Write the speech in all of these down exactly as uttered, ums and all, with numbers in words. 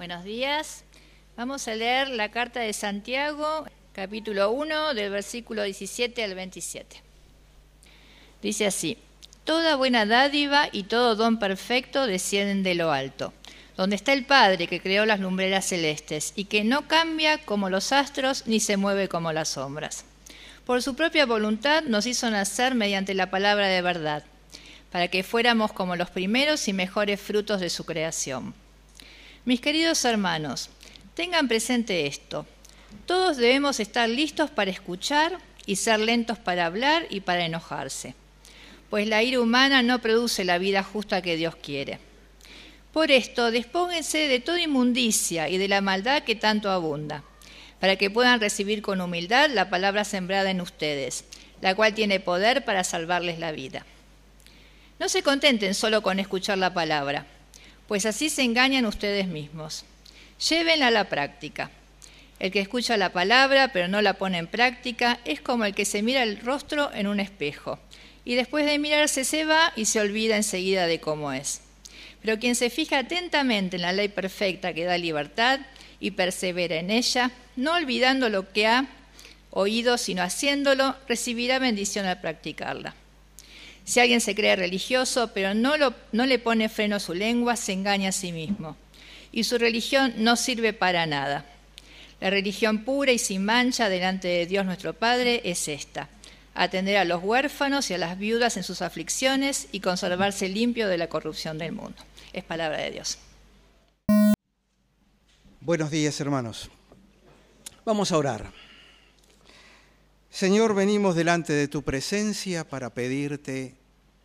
Buenos días. Vamos a leer la carta de Santiago, capítulo uno, del versículo diecisiete al veintisiete. Dice así: Toda buena dádiva y todo don perfecto descienden de lo alto, donde está el Padre que creó las lumbreras celestes y que no cambia como los astros ni se mueve como las sombras. Por su propia voluntad nos hizo nacer mediante la palabra de verdad, para que fuéramos como los primeros y mejores frutos de su creación. Mis queridos hermanos, tengan presente esto. Todos debemos estar listos para escuchar y ser lentos para hablar y para enojarse, pues la ira humana no produce la vida justa que Dios quiere. Por esto, despónganse de toda inmundicia y de la maldad que tanto abunda, para que puedan recibir con humildad la palabra sembrada en ustedes, la cual tiene poder para salvarles la vida. No se contenten solo con escuchar la palabra, pues así se engañan ustedes mismos. Llévenla a la práctica. El que escucha la palabra pero no la pone en práctica es como el que se mira el rostro en un espejo y después de mirarse se va y se olvida enseguida de cómo es. Pero quien se fija atentamente en la ley perfecta que da libertad y persevera en ella, no olvidando lo que ha oído sino haciéndolo, recibirá bendición al practicarla. Si alguien se cree religioso pero no, lo, no le pone freno a su lengua, se engaña a sí mismo y su religión no sirve para nada. La religión pura y sin mancha delante de Dios nuestro Padre es esta: atender a los huérfanos y a las viudas en sus aflicciones y conservarse limpio de la corrupción del mundo. Es palabra de Dios. Buenos días, hermanos. Vamos a orar. Señor, venimos delante de tu presencia para pedirte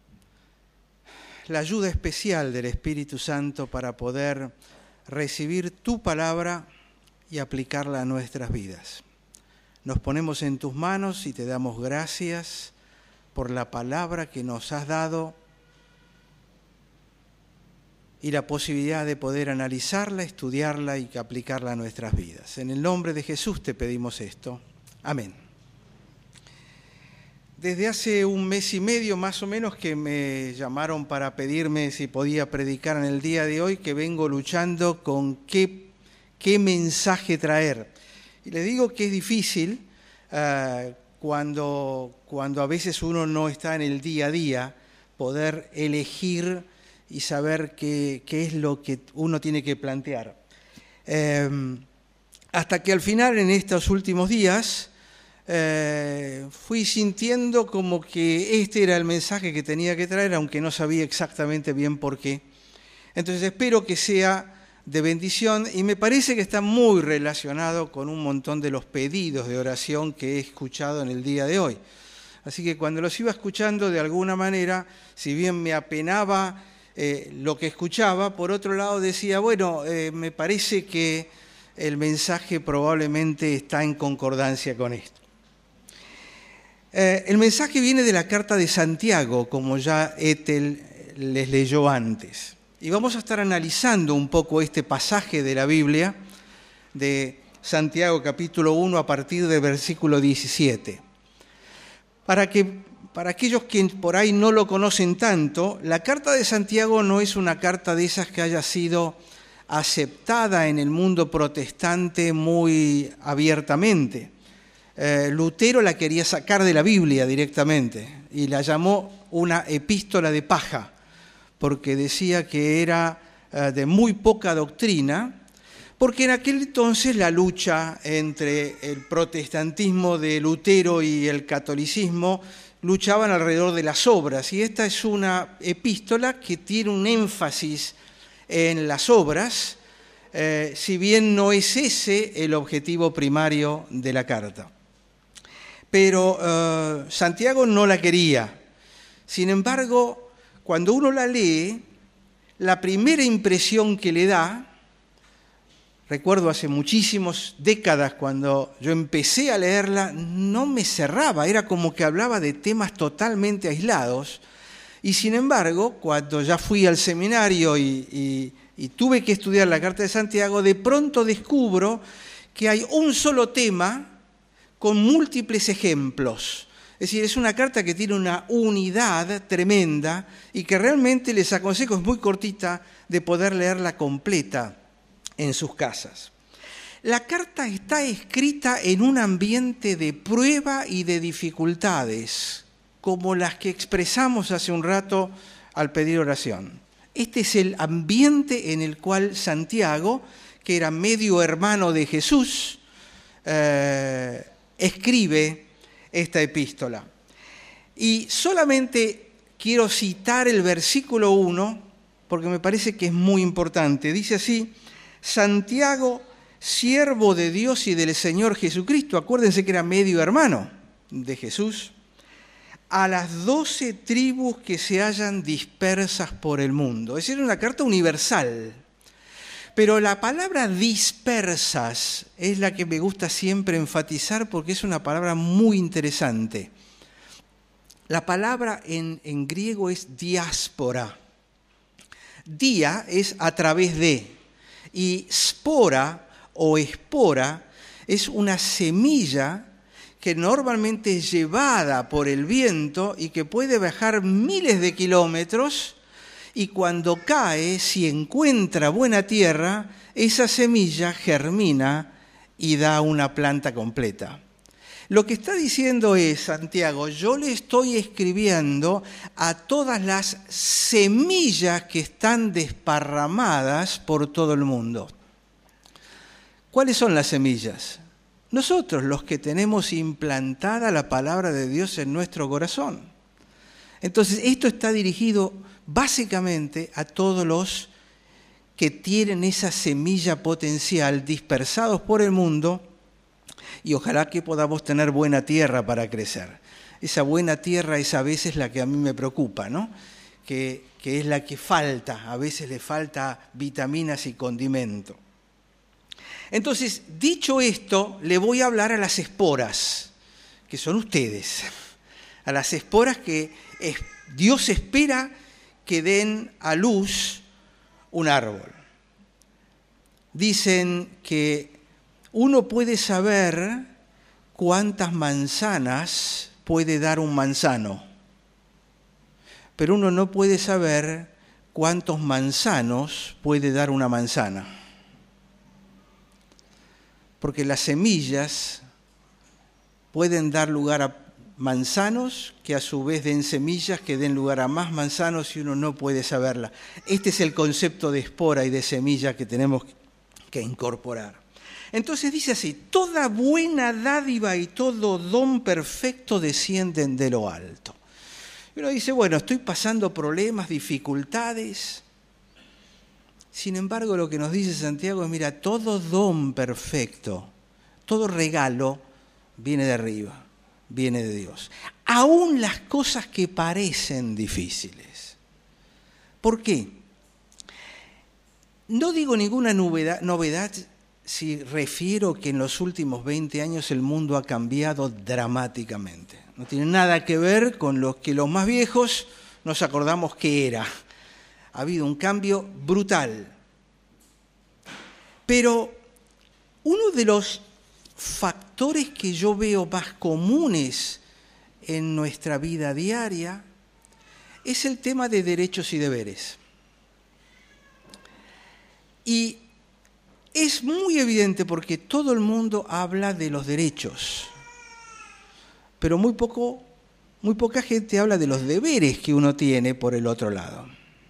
la ayuda especial del Espíritu Santo para poder recibir tu palabra y aplicarla a nuestras vidas. Nos ponemos en tus manos y te damos gracias por la palabra que nos has dado y la posibilidad de poder analizarla, estudiarla y aplicarla a nuestras vidas. En el nombre de Jesús te pedimos esto. Amén. Desde hace un mes y medio más o menos que me llamaron para pedirme si podía predicar en el día de hoy, que vengo luchando con qué, qué mensaje traer. Y les digo que es difícil uh, cuando, cuando a veces uno no está en el día a día, poder elegir y saber qué, qué es lo que uno tiene que plantear. Eh, hasta que al final, en estos últimos días, Eh, fui sintiendo como que este era el mensaje que tenía que traer, aunque no sabía exactamente bien por qué. Entonces espero que sea de bendición y me parece que está muy relacionado con un montón de los pedidos de oración que he escuchado en el día de hoy. Así que cuando los iba escuchando, de alguna manera, si bien me apenaba eh, lo que escuchaba, por otro lado decía, bueno, eh, me parece que el mensaje probablemente está en concordancia con esto. Eh, el mensaje viene de la carta de Santiago, como ya Ethel les leyó antes. Y vamos a estar analizando un poco este pasaje de la Biblia, de Santiago capítulo uno, a partir del versículo diecisiete. Para, que, para aquellos que por ahí no lo conocen tanto, la carta de Santiago no es una carta de esas que haya sido aceptada en el mundo protestante muy abiertamente. Eh, Lutero la quería sacar de la Biblia directamente y la llamó una epístola de paja, porque decía que era eh, de muy poca doctrina, porque en aquel entonces la lucha entre el protestantismo de Lutero y el catolicismo luchaban alrededor de las obras, y esta es una epístola que tiene un énfasis en las obras, eh, si bien no es ese el objetivo primario de la carta. Pero uh, Santiago no la quería. Sin embargo, cuando uno la lee, la primera impresión que le da, recuerdo hace muchísimas décadas cuando yo empecé a leerla, no me cerraba, era como que hablaba de temas totalmente aislados. Y sin embargo, cuando ya fui al seminario y, y, y tuve que estudiar la Carta de Santiago, de pronto descubro que hay un solo tema con múltiples ejemplos. Es decir, es una carta que tiene una unidad tremenda y que realmente les aconsejo, es muy cortita, de poder leerla completa. en sus casas. La carta está escrita en un ambiente de prueba y de dificultades, como las que expresamos hace un rato al pedir oración. Este es el ambiente en el cual Santiago, que era medio hermano de Jesús, eh, escribe esta epístola. Y solamente quiero citar el versículo uno, porque me parece que es muy importante. Dice así: Santiago, siervo de Dios y del Señor Jesucristo. Acuérdense que era medio hermano de Jesús. A las doce tribus que se hallan dispersas por el mundo. Es decir, una carta universal. Pero la palabra dispersas es la que me gusta siempre enfatizar porque es una palabra muy interesante. La palabra en, en griego es diáspora. Dia es a través de, y spora o espora es una semilla que normalmente es llevada por el viento y que puede viajar miles de kilómetros, y cuando cae, si encuentra buena tierra, esa semilla germina y da una planta completa. Lo que está diciendo es, Santiago, yo le estoy escribiendo a todas las semillas que están desparramadas por todo el mundo. ¿Cuáles son las semillas? Nosotros, los que tenemos implantada la palabra de Dios en nuestro corazón. Entonces, esto está dirigido básicamente a todos los que tienen esa semilla potencial dispersados por el mundo, y ojalá que podamos tener buena tierra para crecer. Esa buena tierra es a veces la que a mí me preocupa, ¿no? Que, que es la que falta, a veces le falta vitaminas y condimento. Entonces, dicho esto, le voy a hablar a las esporas, que son ustedes, a las esporas que es, Dios espera que den a luz un árbol. Dicen que uno puede saber cuántas manzanas puede dar un manzano, pero uno no puede saber cuántos manzanos puede dar una manzana. Porque las semillas pueden dar lugar a manzanos que a su vez den semillas que den lugar a más manzanos y uno no puede saberla. Este es el concepto de espora y de semilla que tenemos que incorporar. Entonces dice así: toda buena dádiva y todo don perfecto descienden de lo alto. Y uno dice, bueno, estoy pasando problemas, dificultades. Sin embargo, lo que nos dice Santiago es, mira, todo don perfecto, todo regalo viene de arriba, viene de Dios. Aún las cosas que parecen difíciles. ¿Por qué? No digo ninguna novedad, novedad si refiero que en los últimos veinte años el mundo ha cambiado dramáticamente. No tiene nada que ver con lo que los más viejos nos acordamos que era. Ha habido un cambio brutal. Pero uno de los factores que yo veo más comunes en nuestra vida diaria es el tema de derechos y deberes. Y es muy evidente porque todo el mundo habla de los derechos, pero muy poco, muy poca gente habla de los deberes que uno tiene por el otro lado.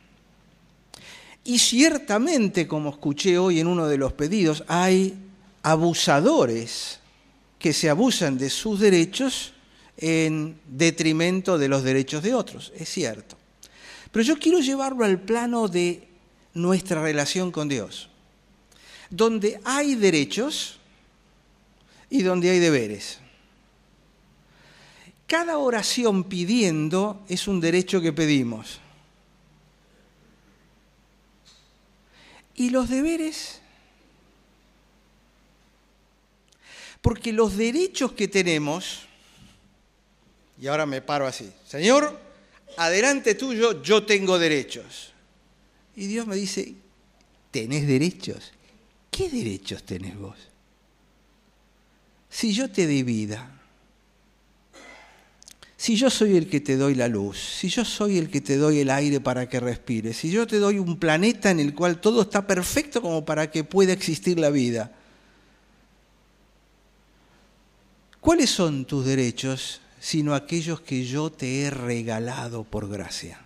Y ciertamente, como escuché hoy en uno de los pedidos, hay abusadores que se abusan de sus derechos en detrimento de los derechos de otros, es cierto. Pero yo quiero llevarlo al plano de nuestra relación con Dios, donde hay derechos y donde hay deberes. Cada oración pidiendo es un derecho que pedimos. ¿Y los deberes? Porque los derechos que tenemos, y ahora me paro así, Señor, adelante tuyo, yo tengo derechos. Y Dios me dice, ¿tenés derechos? ¿Qué derechos tenés vos? Si yo te di vida, Si yo soy el que te doy la luz, si yo soy el que te doy el aire para que respires, si yo te doy un planeta en el cual todo está perfecto como para que pueda existir la vida, ¿cuáles son tus derechos sino aquellos que yo te he regalado por gracia?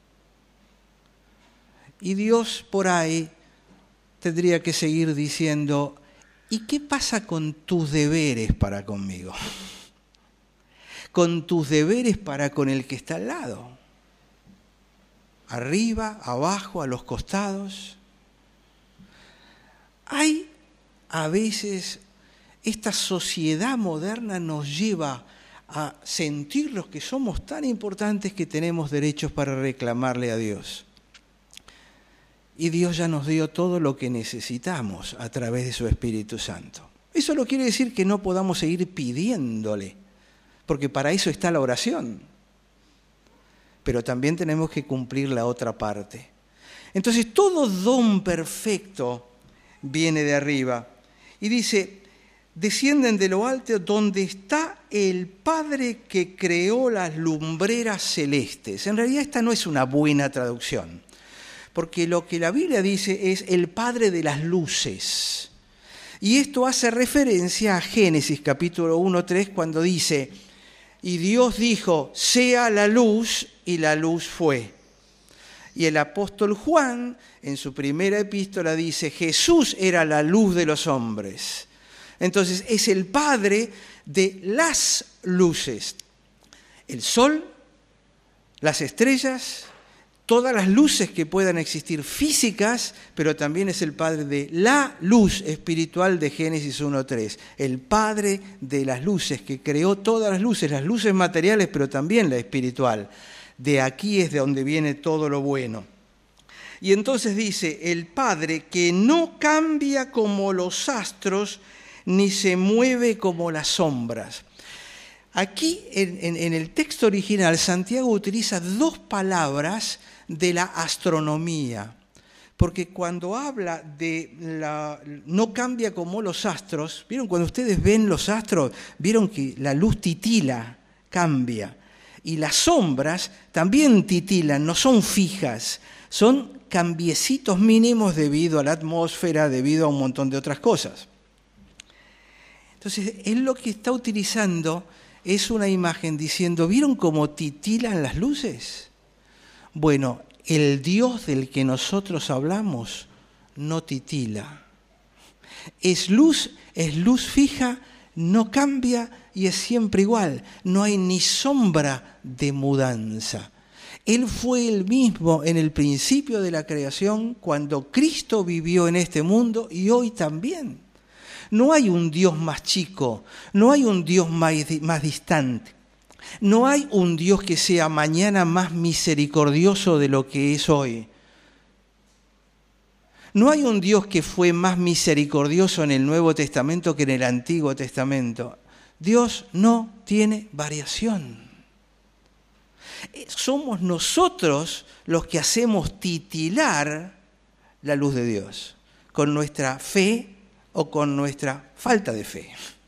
Y Dios por ahí tendría que seguir diciendo, ¿y qué pasa con tus deberes para conmigo? Con tus deberes para con el que está al lado. Arriba, abajo, a los costados. Hay a veces, esta sociedad moderna nos lleva a sentirnos que somos tan importantes que tenemos derechos para reclamarle a Dios. Y Dios ya nos dio todo lo que necesitamos a través de su Espíritu Santo. Eso no quiere decir que no podamos seguir pidiéndole, porque para eso está la oración. Pero también tenemos que cumplir la otra parte. Entonces, todo don perfecto viene de arriba. Y dice, descienden de lo alto donde está el Padre que creó las lumbreras celestes. En realidad esta no es una buena traducción, porque lo que la Biblia dice es el Padre de las luces. Y esto hace referencia a Génesis capítulo uno, tres, cuando dice, y Dios dijo, sea la luz, y la luz fue. Y el apóstol Juan, en su primera epístola, dice, Jesús era la luz de los hombres. Entonces, es el Padre de las luces. El sol, las estrellas, todas las luces que puedan existir físicas, pero también es el Padre de la luz espiritual de Génesis uno tres. El Padre de las luces, que creó todas las luces, las luces materiales, pero también la espiritual. De aquí es de donde viene todo lo bueno. Y entonces dice, el Padre que no cambia como los astros, ni se mueve como las sombras. Aquí, en, en, en el texto original, Santiago utiliza dos palabras de la astronomía, porque cuando habla de la, no cambia como los astros, ¿vieron? Cuando ustedes ven los astros, vieron que la luz titila, cambia, y las sombras también titilan, no son fijas, son cambiecitos mínimos debido a la atmósfera, debido a un montón de otras cosas. Entonces, él lo que está utilizando es una imagen diciendo, ¿vieron cómo titilan las luces? Bueno, el Dios del que nosotros hablamos no titila. Es luz, es luz fija, no cambia y es siempre igual. No hay ni sombra de mudanza. Él fue el mismo en el principio de la creación, cuando Cristo vivió en este mundo y hoy también. No hay un Dios más chico, no hay un Dios más, más distante. No hay un Dios que sea mañana más misericordioso de lo que es hoy. No hay un Dios que fue más misericordioso en el Nuevo Testamento que en el Antiguo Testamento. Dios no tiene variación. Somos nosotros los que hacemos titilar la luz de Dios, con nuestra fe o con nuestra falta de fe.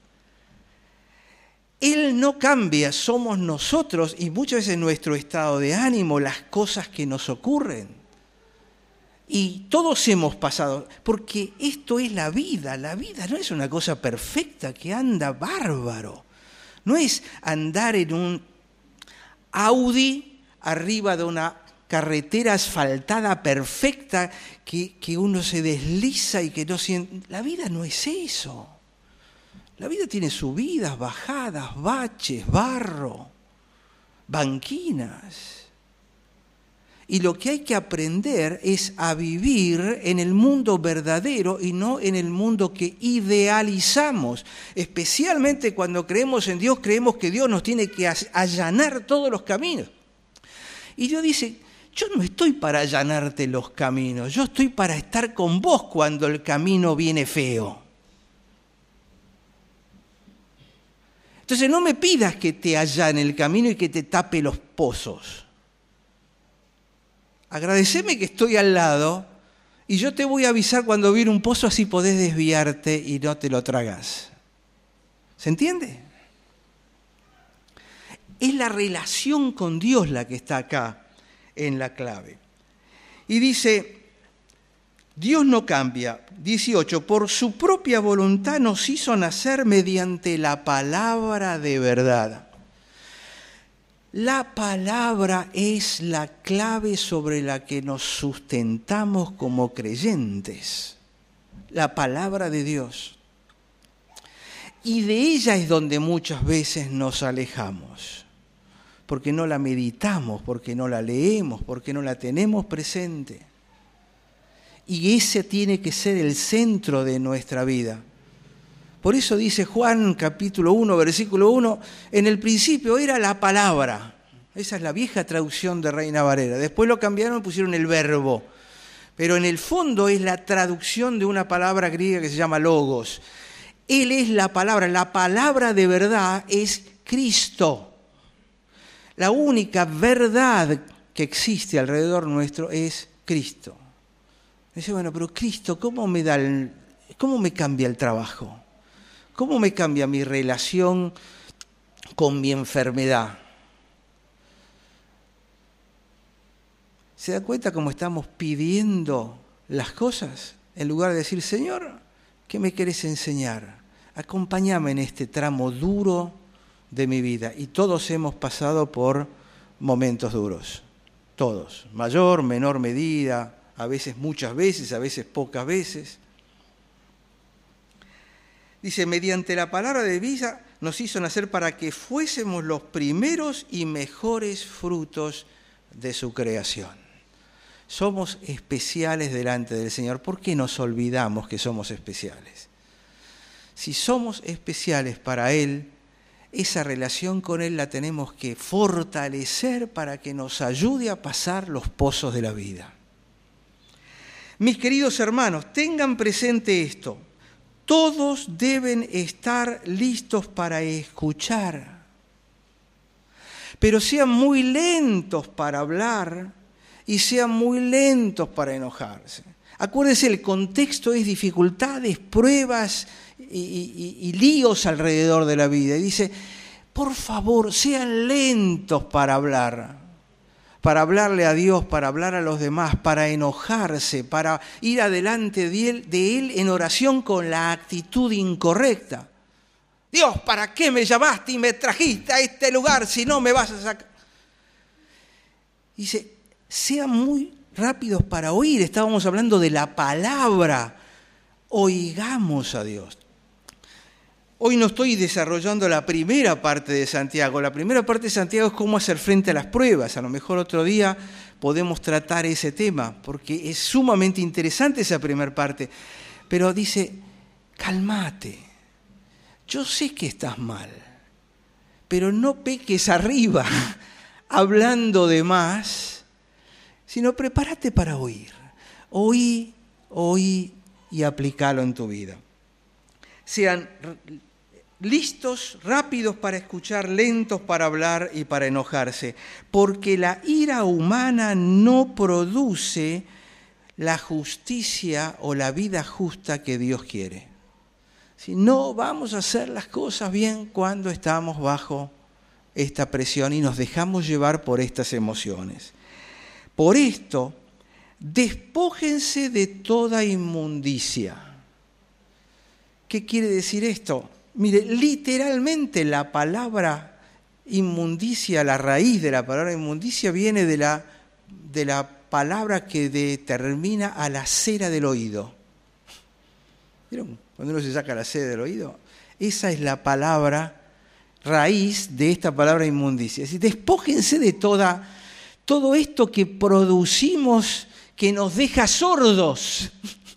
Él no cambia, somos nosotros y muchas veces nuestro estado de ánimo, las cosas que nos ocurren. Y todos hemos pasado, porque esto es la vida, la vida no es una cosa perfecta que anda bárbaro. No es andar en un Audi arriba de una carretera asfaltada perfecta que, que uno se desliza y que no siente. La vida no es eso. La vida tiene subidas, bajadas, baches, barro, banquinas. Y lo que hay que aprender es a vivir en el mundo verdadero y no en el mundo que idealizamos. Especialmente cuando creemos en Dios, creemos que Dios nos tiene que allanar todos los caminos. Y Dios dice, yo no estoy para allanarte los caminos, yo estoy para estar con vos cuando el camino viene feo. Entonces no me pidas que te allane el camino y que te tape los pozos. Agradeceme que estoy al lado y yo te voy a avisar cuando viene un pozo, así podés desviarte y no te lo tragas. ¿Se entiende? Es la relación con Dios la que está acá en la clave. Y dice, Dios no cambia. dieciocho, por su propia voluntad nos hizo nacer mediante la palabra de verdad. La palabra es la clave sobre la que nos sustentamos como creyentes. La palabra de Dios. Y de ella es donde muchas veces nos alejamos. Porque no la meditamos, porque no la leemos, porque no la tenemos presente. Y ese tiene que ser el centro de nuestra vida. Por eso dice Juan capítulo uno, versículo uno, en el principio era la palabra. Esa es la vieja traducción de Reina Valera. Después lo cambiaron y pusieron el verbo. Pero en el fondo es la traducción de una palabra griega que se llama logos. Él es la palabra. La palabra de verdad es Cristo. La única verdad que existe alrededor nuestro es Cristo. Dice, bueno, pero Cristo, ¿cómo me da el, cómo me cambia el trabajo? ¿Cómo me cambia mi relación con mi enfermedad? ¿Se da cuenta cómo estamos pidiendo las cosas? En lugar de decir, Señor, ¿qué me querés enseñar? Acompáñame en este tramo duro de mi vida. Y todos hemos pasado por momentos duros. Todos. Mayor, menor medida, a veces muchas veces, a veces pocas veces. Dice, mediante la palabra de vida nos hizo nacer para que fuésemos los primeros y mejores frutos de su creación. Somos especiales delante del Señor. ¿Por qué nos olvidamos que somos especiales? Si somos especiales para Él, esa relación con Él la tenemos que fortalecer para que nos ayude a pasar los pozos de la vida. Mis queridos hermanos, tengan presente esto. Todos deben estar listos para escuchar, pero sean muy lentos para hablar y sean muy lentos para enojarse. Acuérdense, el contexto es dificultades, pruebas y, y, y líos alrededor de la vida. Y dice, por favor, sean lentos para hablar, para hablarle a Dios, para hablar a los demás, para enojarse, para ir adelante de Él, de Él en oración con la actitud incorrecta. Dios, ¿para qué me llamaste y me trajiste a este lugar si no me vas a sacar? Dice, sean muy rápidos para oír. Estábamos hablando de la palabra. Oigamos a Dios. Hoy no estoy desarrollando la primera parte de Santiago. La primera parte de Santiago es cómo hacer frente a las pruebas. A lo mejor otro día podemos tratar ese tema, porque es sumamente interesante esa primera parte. Pero dice, cálmate. Yo sé que estás mal, pero no peques arriba hablando de más, sino prepárate para oír. Oí, oí y aplícalo en tu vida. Sean listos, rápidos para escuchar, lentos para hablar y para enojarse, porque la ira humana no produce la justicia o la vida justa que Dios quiere. Si no vamos a hacer las cosas bien cuando estamos bajo esta presión y nos dejamos llevar por estas emociones. Por esto, despójense de toda inmundicia. ¿Qué quiere decir esto? Mire, literalmente la palabra inmundicia, la raíz de la palabra inmundicia viene de la, de la palabra que determina a la cera del oído. ¿Vieron? Cuando uno se saca la cera del oído, esa es la palabra raíz de esta palabra inmundicia. Es decir, despójense de toda, todo esto que producimos que nos deja sordos.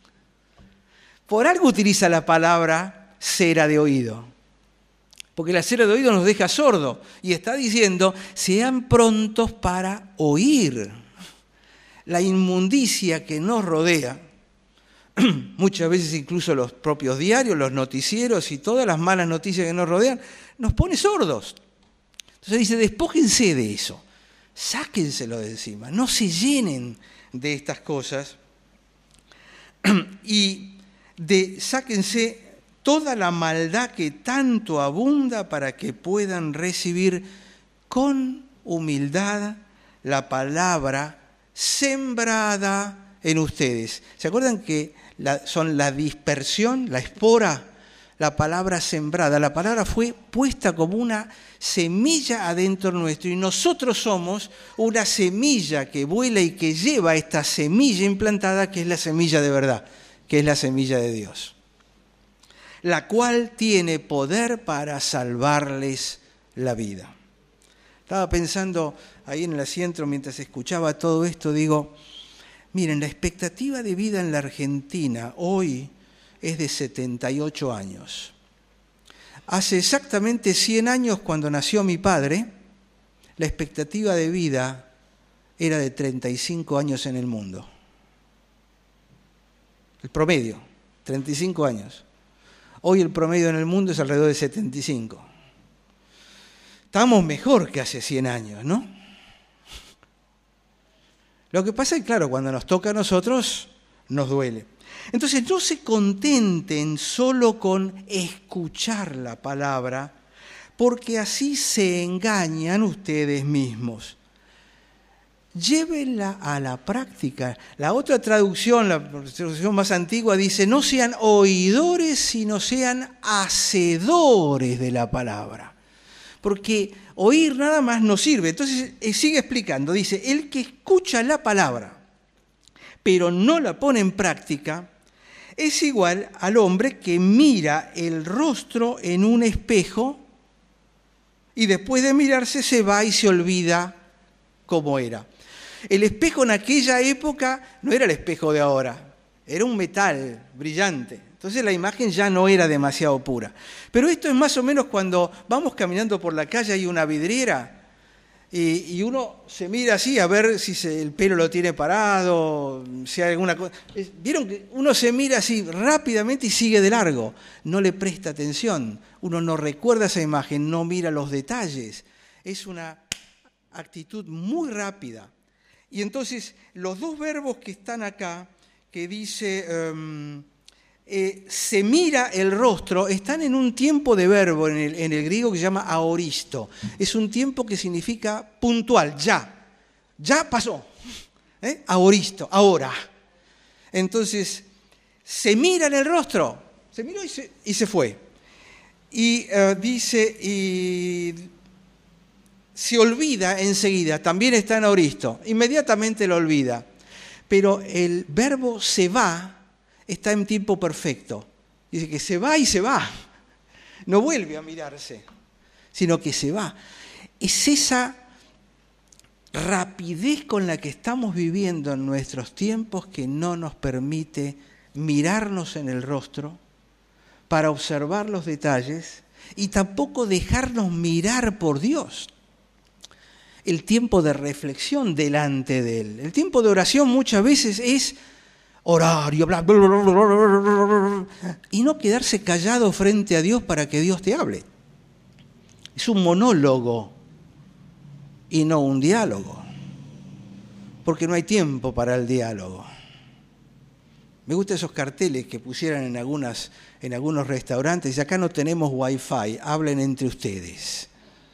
Por algo utiliza la palabra cera de oído, porque la cera de oído nos deja sordos, y está diciendo, sean prontos para oír. La inmundicia que nos rodea, muchas veces incluso los propios diarios, los noticieros y todas las malas noticias que nos rodean, nos pone sordos. Entonces dice, despójense de eso, sáquenselo de encima, no se llenen de estas cosas y de, sáquense toda la maldad que tanto abunda para que puedan recibir con humildad la palabra sembrada en ustedes. ¿Se acuerdan que la, son la dispersión, la espora? La palabra sembrada, la palabra fue puesta como una semilla adentro nuestro y nosotros somos una semilla que vuela y que lleva esta semilla implantada, que es la semilla de verdad, que es la semilla de Dios, la cual tiene poder para salvarles la vida. Estaba pensando ahí en el asiento mientras escuchaba todo esto, digo, miren, la expectativa de vida en la Argentina hoy es de setenta y ocho años. Hace exactamente cien años, cuando nació mi padre, la expectativa de vida era de treinta y cinco años en el mundo. El promedio, treinta y cinco años. Hoy el promedio en el mundo es alrededor de setenta y cinco. Estamos mejor que hace cien años, ¿no? Lo que pasa es que, claro, cuando nos toca a nosotros, nos duele. Entonces, no se contenten solo con escuchar la palabra, porque así se engañan ustedes mismos. Llévenla a la práctica. La otra traducción, la traducción más antigua, dice, no sean oidores, sino sean hacedores de la palabra. Porque oír nada más no sirve. Entonces, sigue explicando, dice, el que escucha la palabra, pero no la pone en práctica, es igual al hombre que mira el rostro en un espejo y después de mirarse se va y se olvida cómo era. El espejo en aquella época no era el espejo de ahora, era un metal brillante. Entonces la imagen ya no era demasiado pura. Pero esto es más o menos cuando vamos caminando por la calle, hay una vidriera, Y, y uno se mira así a ver si se, el pelo lo tiene parado, si hay alguna cosa. Vieron que uno se mira así rápidamente y sigue de largo. No le presta atención. Uno no recuerda esa imagen, no mira los detalles. Es una actitud muy rápida. Y entonces los dos verbos que están acá, que dice um, eh, se mira el rostro, están en un tiempo de verbo en el, en el griego que se llama aoristo. Es un tiempo que significa puntual, ya, ya pasó. ¿Eh? Aoristo, ahora. Entonces, se mira en el rostro, se miró y se, y se fue. Y uh, dice, y se olvida enseguida, también está en aoristo, inmediatamente lo olvida. Pero el verbo se va está en tiempo perfecto. Dice que se va y se va. No vuelve a mirarse, sino que se va. Es esa rapidez con la que estamos viviendo en nuestros tiempos que no nos permite mirarnos en el rostro para observar los detalles y tampoco dejarnos mirar por Dios. El tiempo de reflexión delante de Él. El tiempo de oración muchas veces es orar y hablar, y no quedarse callado frente a Dios para que Dios te hable. Es un monólogo y no un diálogo, porque no hay tiempo para el diálogo. Me gustan esos carteles que pusieran en, algunas, en algunos restaurantes, y acá no tenemos wifi, hablen entre ustedes.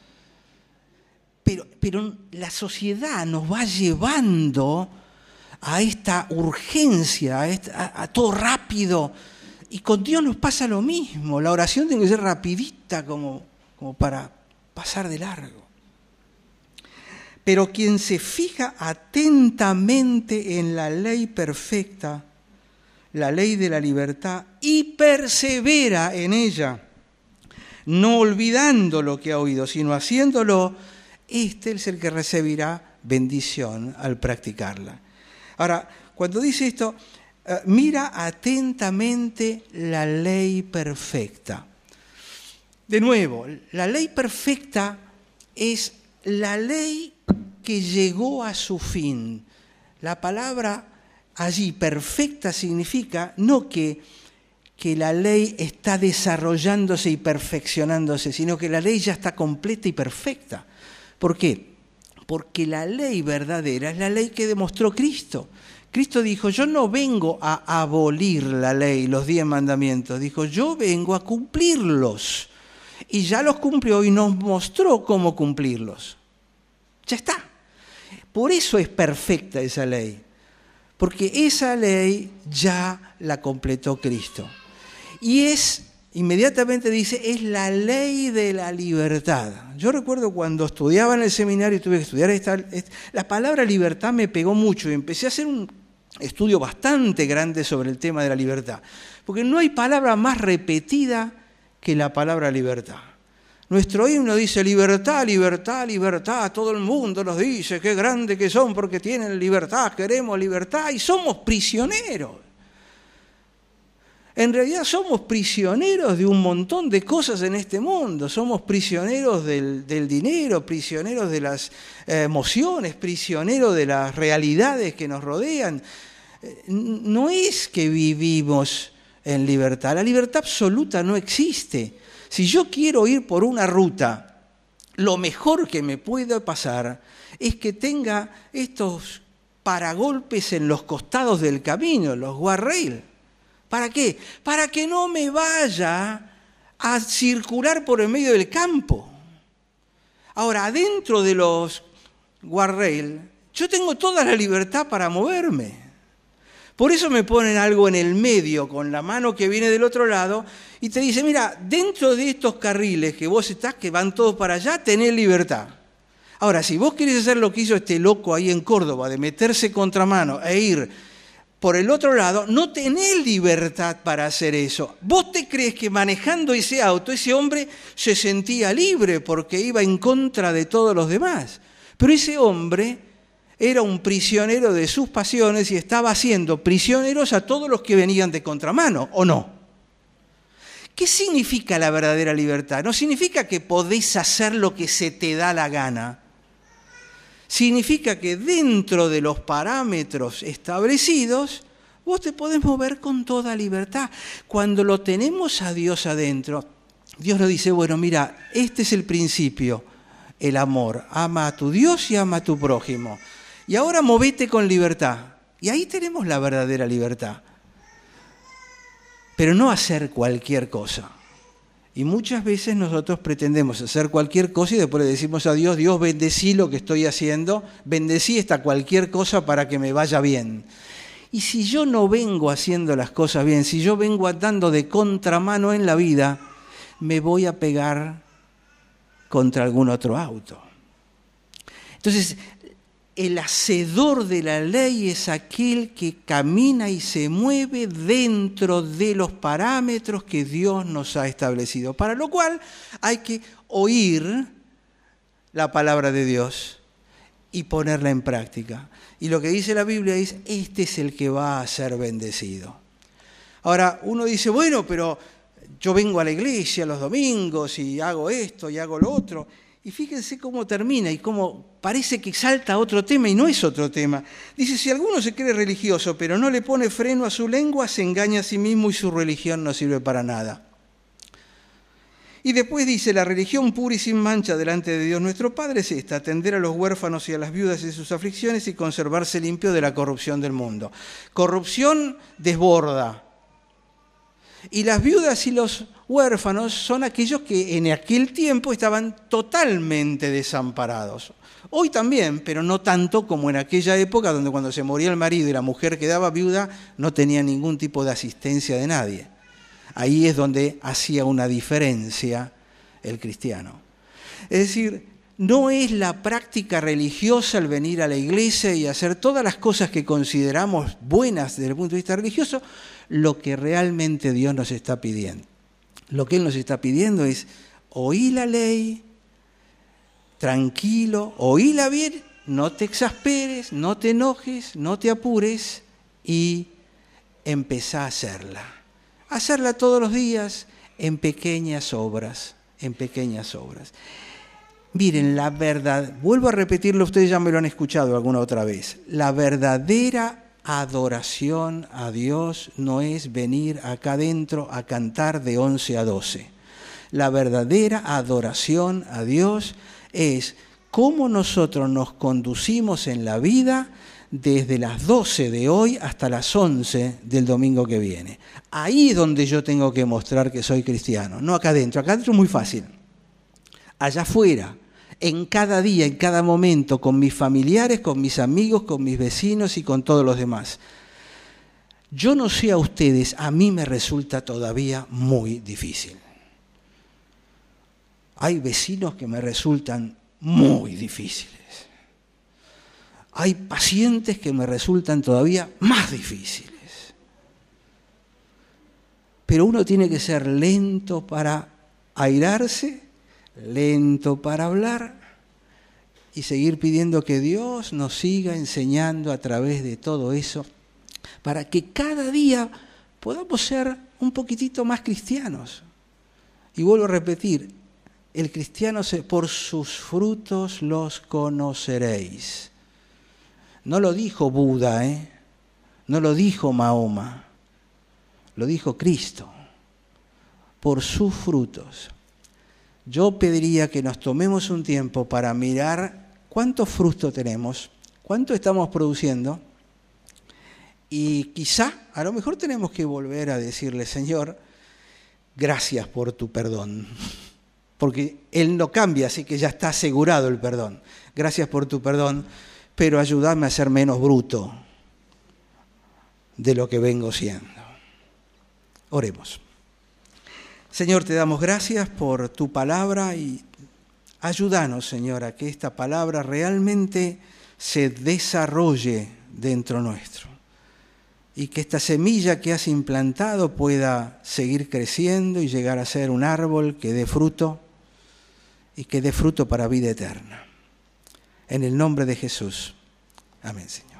Pero, pero la sociedad nos va llevando a esta urgencia, a, esta, a, a todo rápido. Y con Dios nos pasa lo mismo. La oración tiene que ser rapidita como, como para pasar de largo. Pero quien se fija atentamente en la ley perfecta, la ley de la libertad, y persevera en ella, no olvidando lo que ha oído, sino haciéndolo, este es el que recibirá bendición al practicarla. Ahora, cuando dice esto, uh, mira atentamente la ley perfecta. De nuevo, la ley perfecta es la ley que llegó a su fin. La palabra allí, perfecta, significa no que, que la ley está desarrollándose y perfeccionándose, sino que la ley ya está completa y perfecta. ¿Por qué? Porque la ley verdadera es la ley que demostró Cristo. Cristo dijo, yo no vengo a abolir la ley, los diez mandamientos. Dijo, yo vengo a cumplirlos. Y ya los cumplió y nos mostró cómo cumplirlos. Ya está. Por eso es perfecta esa ley. Porque esa ley ya la completó Cristo. Y es, inmediatamente dice, es la ley de la libertad. Yo recuerdo cuando estudiaba en el seminario y tuve que estudiar esta, esta, la palabra libertad me pegó mucho y empecé a hacer un estudio bastante grande sobre el tema de la libertad. Porque no hay palabra más repetida que la palabra libertad. Nuestro himno dice libertad, libertad, libertad. Todo el mundo nos dice qué grande que son porque tienen libertad, queremos libertad y somos prisioneros. En realidad somos prisioneros de un montón de cosas en este mundo. Somos prisioneros del, del dinero, prisioneros de las eh, emociones, prisioneros de las realidades que nos rodean. No es que vivimos en libertad. La libertad absoluta no existe. Si yo quiero ir por una ruta, lo mejor que me pueda pasar es que tenga estos paragolpes en los costados del camino, los guardrails. ¿Para qué? Para que no me vaya a circular por el medio del campo. Ahora, adentro de los guardrails, yo tengo toda la libertad para moverme. Por eso me ponen algo en el medio, con la mano que viene del otro lado, y te dice, mira, dentro de estos carriles que vos estás, que van todos para allá, tenés libertad. Ahora, si vos querés hacer lo que hizo este loco ahí en Córdoba, de meterse contramano e ir por el otro lado, no tenés libertad para hacer eso. Vos te crees que manejando ese auto, ese hombre se sentía libre porque iba en contra de todos los demás. Pero ese hombre era un prisionero de sus pasiones y estaba haciendo prisioneros a todos los que venían de contramano, ¿o no? ¿Qué significa la verdadera libertad? No significa que podés hacer lo que se te da la gana. Significa que dentro de los parámetros establecidos, vos te podés mover con toda libertad. Cuando lo tenemos a Dios adentro, Dios nos dice, bueno, mira, este es el principio, el amor. Ama a tu Dios y ama a tu prójimo. Y ahora movete con libertad. Y ahí tenemos la verdadera libertad. Pero no hacer cualquier cosa. Y muchas veces nosotros pretendemos hacer cualquier cosa y después le decimos a Dios, Dios, bendecí lo que estoy haciendo, bendecí esta cualquier cosa para que me vaya bien. Y si yo no vengo haciendo las cosas bien, si yo vengo andando de contramano en la vida, me voy a pegar contra algún otro auto. Entonces, el hacedor de la ley es aquel que camina y se mueve dentro de los parámetros que Dios nos ha establecido. Para lo cual hay que oír la palabra de Dios y ponerla en práctica. Y lo que dice la Biblia es, este es el que va a ser bendecido. Ahora, uno dice, bueno, pero yo vengo a la iglesia los domingos y hago esto y hago lo otro. Y fíjense cómo termina y cómo parece que salta otro tema y no es otro tema. Dice, si alguno se cree religioso pero no le pone freno a su lengua, se engaña a sí mismo y su religión no sirve para nada. Y después dice, la religión pura y sin mancha delante de Dios nuestro Padre es esta, atender a los huérfanos y a las viudas en sus aflicciones y conservarse limpio de la corrupción del mundo. Corrupción desborda. Y las viudas y los huérfanos son aquellos que en aquel tiempo estaban totalmente desamparados. Hoy también, pero no tanto como en aquella época donde cuando se moría el marido y la mujer quedaba viuda, no tenía ningún tipo de asistencia de nadie. Ahí es donde hacía una diferencia el cristiano. Es decir, no es la práctica religiosa el venir a la iglesia y hacer todas las cosas que consideramos buenas desde el punto de vista religioso, lo que realmente Dios nos está pidiendo. Lo que Él nos está pidiendo es oí la ley, tranquilo, oíla bien, no te exasperes, no te enojes, no te apures y empezá a hacerla. Hacerla todos los días en pequeñas obras, en pequeñas obras. Miren, la verdad, vuelvo a repetirlo, ustedes ya me lo han escuchado alguna otra vez, la verdadera adoración a Dios no es venir acá adentro a cantar de once a doce. La verdadera adoración a Dios es cómo nosotros nos conducimos en la vida desde las doce de hoy hasta las once del domingo que viene. Ahí es donde yo tengo que mostrar que soy cristiano, no acá adentro. Acá adentro es muy fácil. Allá afuera, en cada día, en cada momento, con mis familiares, con mis amigos, con mis vecinos y con todos los demás. Yo no sé a ustedes, a mí me resulta todavía muy difícil. Hay vecinos que me resultan muy difíciles. Hay pacientes que me resultan todavía más difíciles. Pero uno tiene que ser lento para airarse, lento para hablar y seguir pidiendo que Dios nos siga enseñando a través de todo eso para que cada día podamos ser un poquitito más cristianos. Y vuelvo a repetir, el cristiano se, por sus frutos los conoceréis. No lo dijo Buda, ¿eh? No lo dijo Mahoma, lo dijo Cristo. Por sus frutos. Yo pediría que nos tomemos un tiempo para mirar cuántos frutos tenemos, cuánto estamos produciendo, y quizá, a lo mejor tenemos que volver a decirle, Señor, gracias por tu perdón, porque Él no cambia, así que ya está asegurado el perdón. Gracias por tu perdón, pero ayúdame a ser menos bruto de lo que vengo siendo. Oremos. Señor, te damos gracias por tu palabra y ayúdanos, Señor, a que esta palabra realmente se desarrolle dentro nuestro y que esta semilla que has implantado pueda seguir creciendo y llegar a ser un árbol que dé fruto y que dé fruto para vida eterna. En el nombre de Jesús. Amén, Señor.